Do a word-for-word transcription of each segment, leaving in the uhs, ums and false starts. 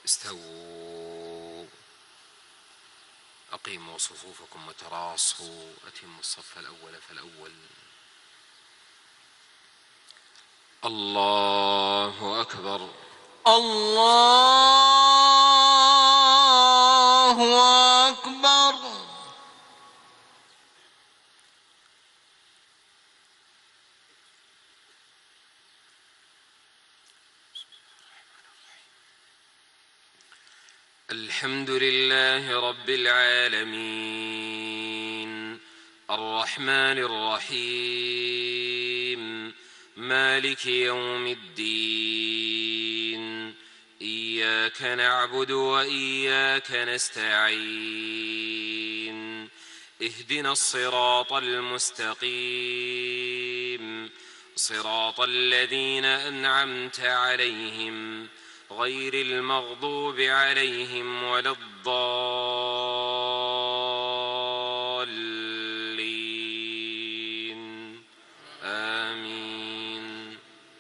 استووا أقيموا صفوفكم وتراصوا أتموا الصف الأول فالأول. الله أكبر. الله أكبر. الحمد لله رب العالمين الرحمن الرحيم مالك يوم الدين إياك نعبد وإياك نستعين اهدنا الصراط المستقيم صراط الذين أنعمت عليهم غير المغضوب عليهم ولا الضالين آمين.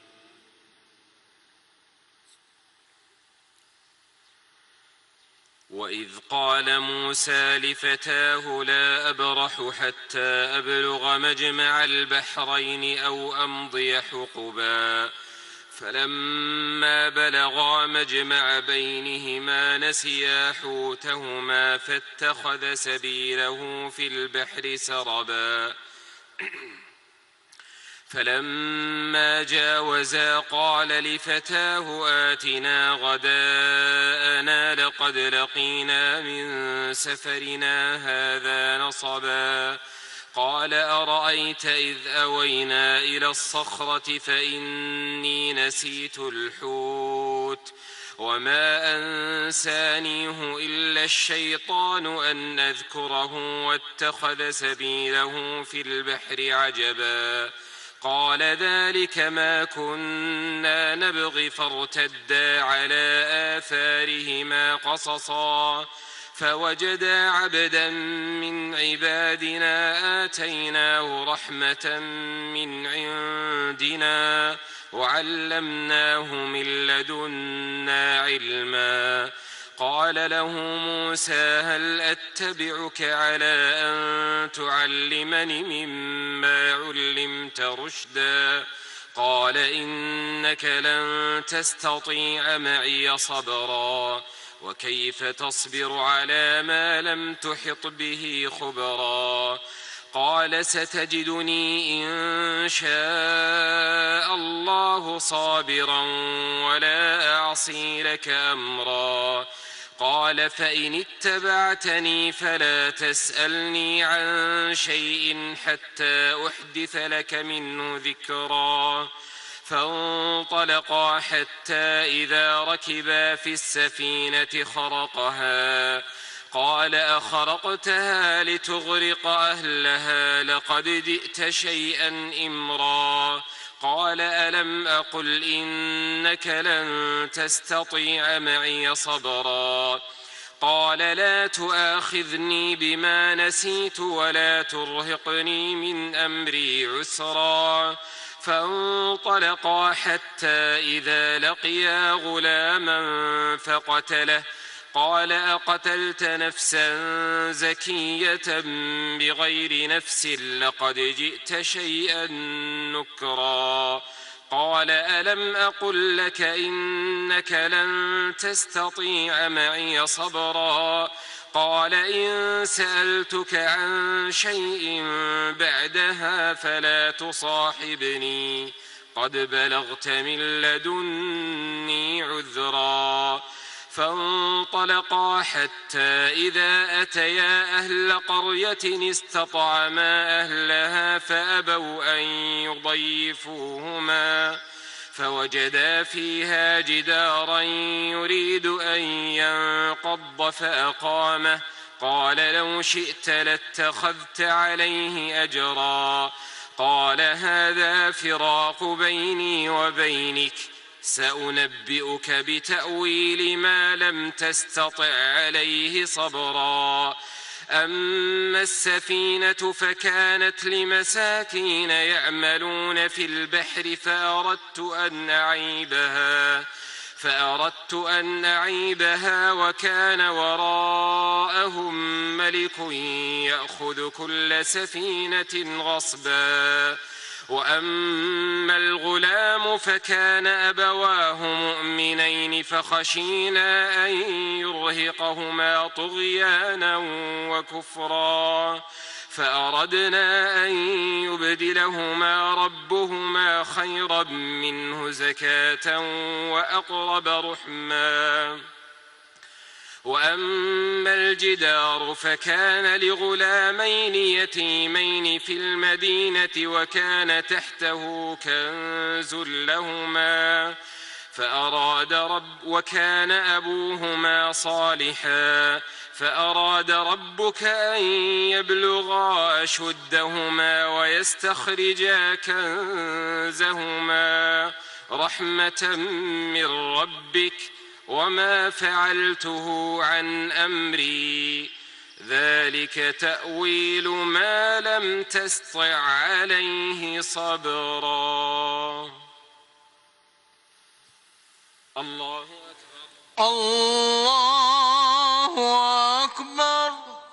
وإذ قال موسى لفتاه لا أبرح حتى أبلغ مجمع البحرين أو أمضي حقبا فلما بلغا مجمع بينهما نسيا حوتهما فاتخذ سبيله في البحر سربا فلما جاوزا قال لفتاه آتنا غداءنا لقد لقينا من سفرنا هذا نصبا قال أرأيت إذ أوينا إلى الصخرة فإني نسيت الحوت وما أنسانيه إلا الشيطان أن أذكره واتخذ سبيله في البحر عجبا قال ذلك ما كنا نبغي فارتدا على آثارهما قصصا فوجدا عبدا من عبادنا آتيناه رحمة من عندنا وعلمناه من لدنا علما قال له موسى هل أتبعك على أن تعلمني مما علمت رشدا قال إنك لن تستطيع معي صبرا وكيف تصبر على ما لم تحط به خبرا قال ستجدني إن شاء الله صابرا ولا أعصي لك أمرا قال فإن اتبعتني فلا تسألني عن شيء حتى أحدث لك منه ذكرا فانطلقا حتى إذا ركبا في السفينة خرقها قال أخرقتها لتغرق أهلها لقد جئت شيئا إمرا قال ألم أقل إنك لن تستطيع معي صبرا قال لا تؤاخذني بما نسيت ولا ترهقني من أمري عسرا فانطلقا حتى إذا لقيا غلاما فقتله قال أقتلت نفسا زكية بغير نفس لقد جئت شيئا نكرا قال ألم أقل لك إنك لن تستطيع معي صبرا قال إن سألتك عن شيء بعدها فلا تصاحبني قد بلغت من لدني عذرا فانطلقا حتى إذا أتيا أهل قرية استطعما أهلها فأبوا أن يضيفوهما فوجدا فيها جدارا يريد أن ينقض فأقامه قال لو شئت لاتخذت عليه أجرا قال هذا فراق بيني وبينك سأنبئك بتأويل ما لم تستطع عليه صبرا أما السفينة فكانت لمساكين يعملون في البحر فأردت أن أعيبها فأردت أن أعيبها وكان وراءهم ملك يأخذ كل سفينة غصبا. وأما الغلام فكان أبواه مؤمنين فخشينا أن يرهقهما طغيانا وكفرا فأردنا أن يبدلهما ربهما خيرا منه زكاة وأقرب رحما. وأما الجدار فكان لغلامين يتيمين في المدينة وكان تحته كنز لهما فأراد رب وكان أبوهما صالحا فأراد ربك أن يبلغا أشدهما ويستخرجا كنزهما رحمة من ربك وما فعلته عن أمري ذلك تأويل ما لم تسطع عليه صبرا. الله أكبر. الله أكبر.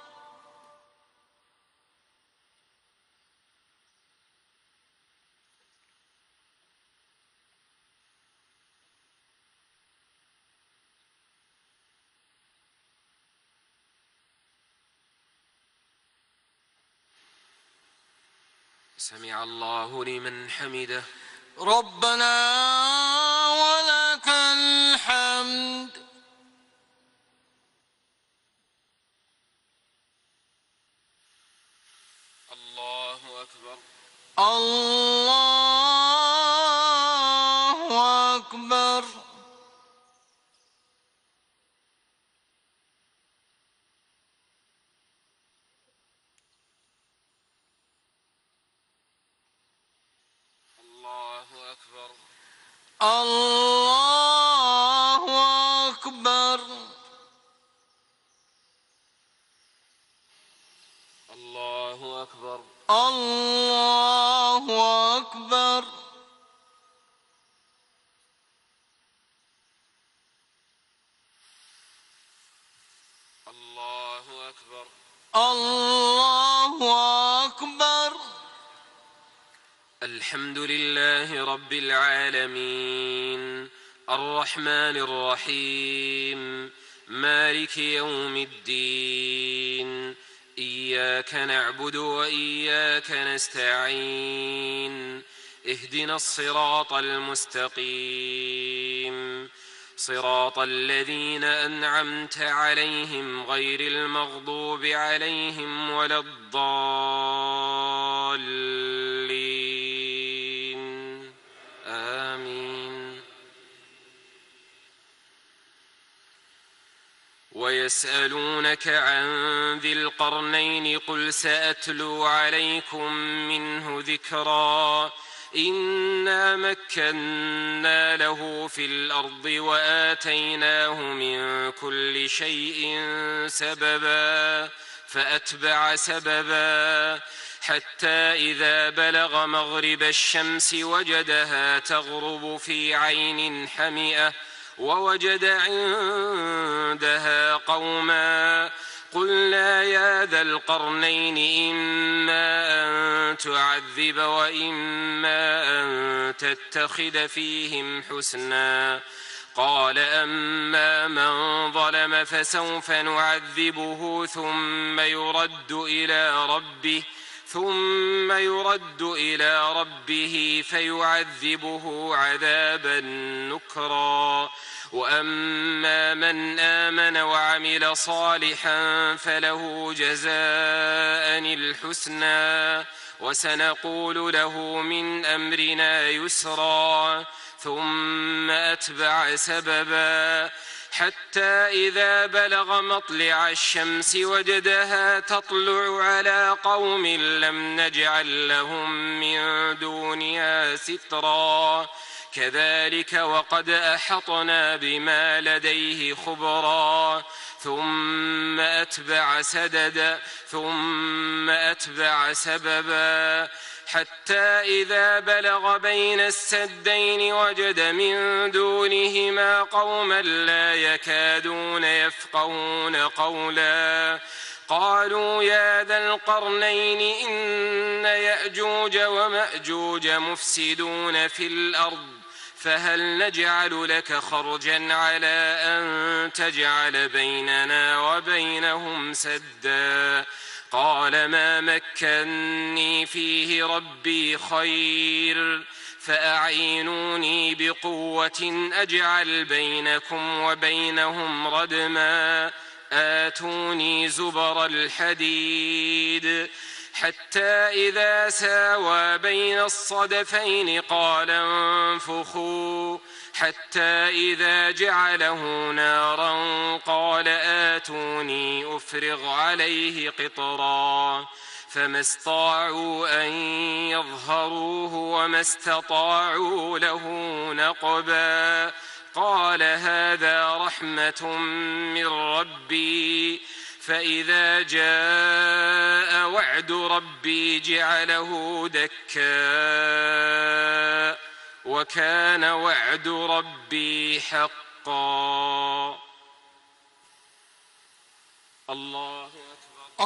سمع الله لمن حمده. ربنا ولك الحمد. الله أكبر. الله أكبر. الله أكبر. الله أكبر. الله أكبر. الله أكبر. الله أكبر. الله أكبر. الحمد لله رب العالمين الرحمن الرحيم مالك يوم الدين إياك نعبد وإياك نستعين اهدنا الصراط المستقيم صراط الذين أنعمت عليهم غير المغضوب عليهم ولا الضالين آمين. ويسألونك عن ذي القرنين قل سأتلو عليكم منه ذكرا إنا مكنا له في الأرض وآتيناه من كل شيء سببا فأتبع سببا حتى إذا بلغ مغرب الشمس وجدها تغرب في عين حمئة ووجد عندها قوما قلنا يا ذا القرنين إما أن تعذب وإما أن تتخذ فيهم حسنا قال أما من ظلم فسوف نعذبه ثم يرد إلى ربه ثم يرد إلى ربه فيعذبه عذابا نكرا وأما من آمن وعمل صالحا فله جزاء الحسنى وسنقول له من أمرنا يسرا ثم أتبع سببا حتى إذا بلغ مطلع الشمس وجدها تطلع على قوم لم نجعل لهم من دونها سترا كذلك وقد أحطنا بما لديه خبرا ثم أتبع سددا ثم أتبع سببا حتى إذا بلغ بين السدين وجد من دونهما قوما لا يكادون يفقهون قولا قالوا يا ذا القرنين إن يأجوج ومأجوج مفسدون في الأرض فهل نجعل لك خرجا على أن تجعل بيننا وبينهم سدا قال ما مكني فيه ربي خير فأعينوني بقوة أجعل بينكم وبينهم ردما آتوني زبر الحديد حتى إذا ساوى بين الصدفين قال انفخوا حتى إذا جعله نارا قال آتوني أفرغ عليه قطرا فما استطاعوا أن يظهروه وما استطاعوا له نقبا قال هذا رحمة من ربي فإذا جاء وعد ربي جعله دكا وكان وعد ربي حقا. الله أكبر.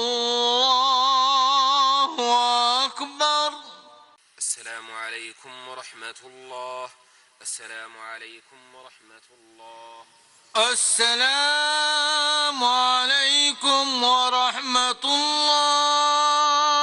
الله أكبر. السلام عليكم ورحمة الله. السلام عليكم ورحمة الله. السلام عليكم ورحمة الله.